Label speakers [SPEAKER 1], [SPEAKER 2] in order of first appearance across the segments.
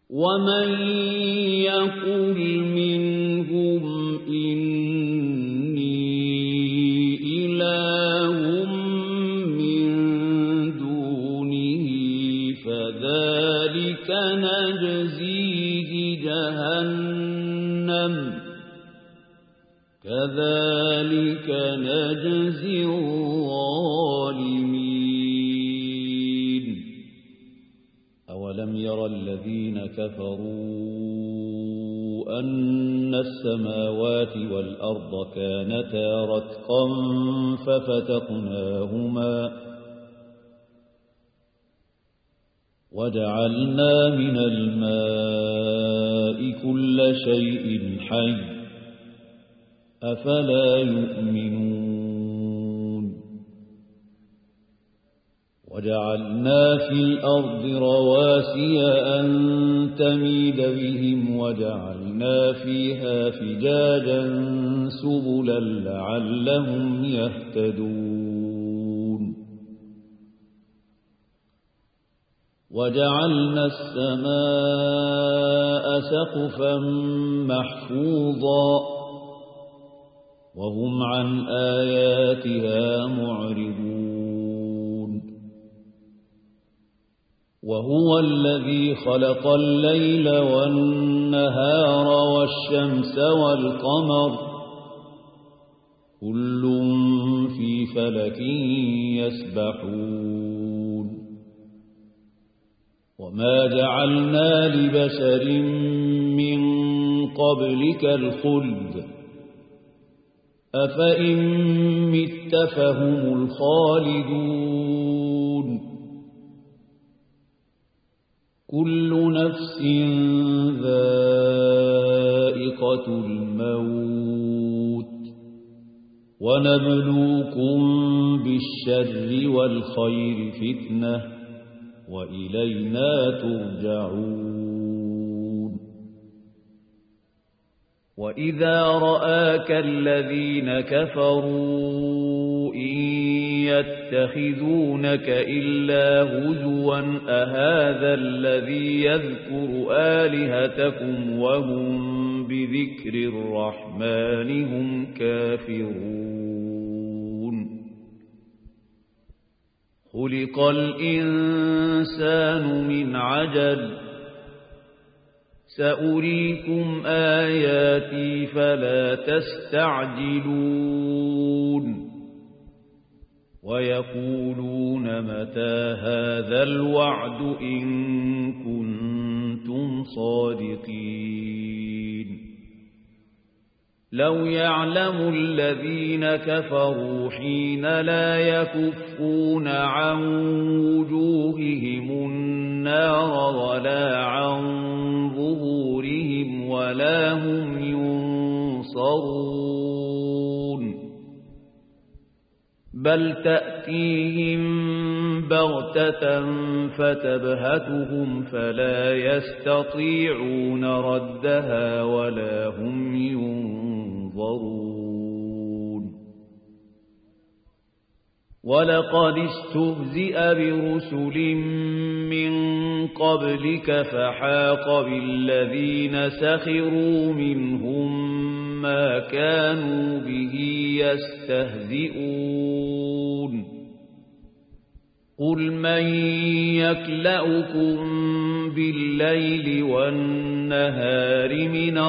[SPEAKER 1] ومن يقل منهم إني إله من دونه فذلك نجزيه جهنم كذلك نجزي الظالمين أولم ير الذين كفروا أن السماوات والأرض كانتا رتقا ففتقناهما وجعلنا من الماء كل شيء حي أفلا يؤمنون وجعلنا في الأرض رواسي أن تميد بهم وجعلنا فيها فجاجا سبلا لعلهم يهتدون وجعلنا السماء سقفا محفوظا وهم عن آياتها معرضون وهو الذي خلق الليل والنهار والشمس والقمر كل في فلك يسبحون وما جعلنا لبشر من قبلك الخلد أفإن مت فهم الخالدون كل نفس ذائقة الموت ونبلوكم بالشر والخير فتنة وإلينا ترجعون وإذا رآك الذين كفروا إن يتخذونك إلا هزوا أهذا الذي يذكر آلهتكم وهم بذكر الرحمن هم كافرون خلق الإنسان من عجل سأريكم آياتي فلا تستعجلون ويقولون متى هذا الوعد إن كنتم صادقين لو يعلم الذين كفروا حين لا يكفون عن وجوههم النار ولا عن ظهورهم ولا هم ينصرون بل تأتيهم بغتة فتبهتهم فلا يستطيعون ردها ولا هم ينظرون ولقد استهزئ برسل من قبلك فحاق بالذين سخروا منهم ما كانوا به يستهزئون قل من يكلؤكم بالليل والنهار من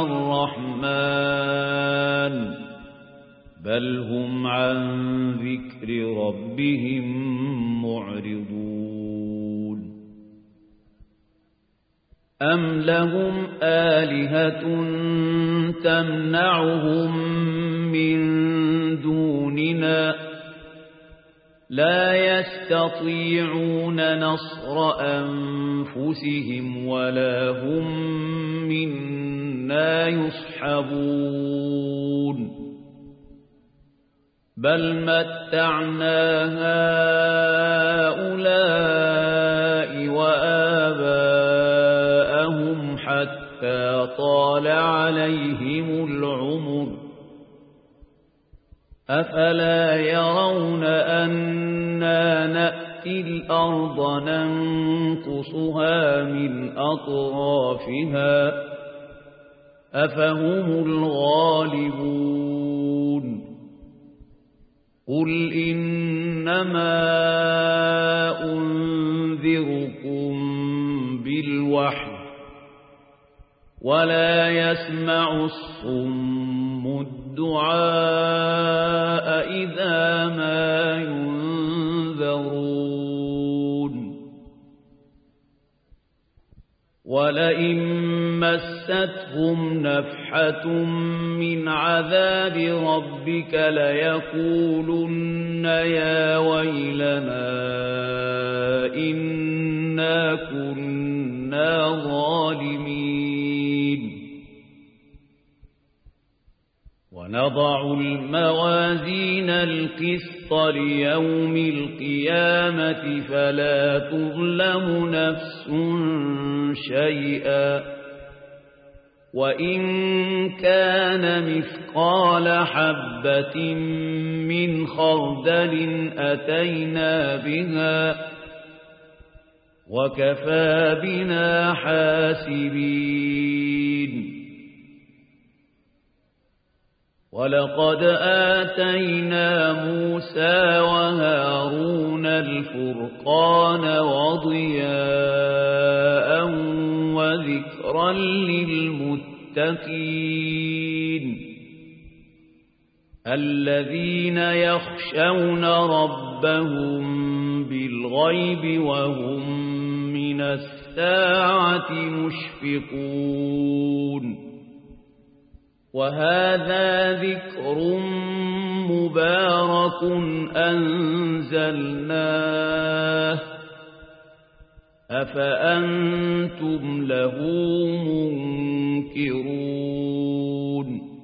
[SPEAKER 1] الرحمن بل هم عن ذكر ربهم معرضون أم لهم آلهة تمنعهم من دوننا لا يستطيعون نصر أنفسهم ولا هم منا يصحبون بل متعنا هؤلاء وآباءهم حتى طال عليهم العمر أفلا يرون أنا نأتي نأتي الأرض ننقصها من أطرافها أفهم الغالبون قل إنما أنذركم بالوحي ولا يسمع الصم الدعاء إذا ما ينذرون ولئن مستهم نفحة من عذاب ربك ليقولن يا ويلنا إنا كنا ظالمين ونضع الموازين القسط ليوم القيامة فلا تظلم نفس شيئا وإن كان مثقال حبة من خردل أتينا بها وكفى بنا حاسبين ولقد آتينا موسى وهارون الفرقان وضياء وذكرا للمتقين الذين يخشون ربهم بالغيب وهم من الساعة مشفقون وهذا ذكر مبارك أنزلناه أفأنتم له منكرون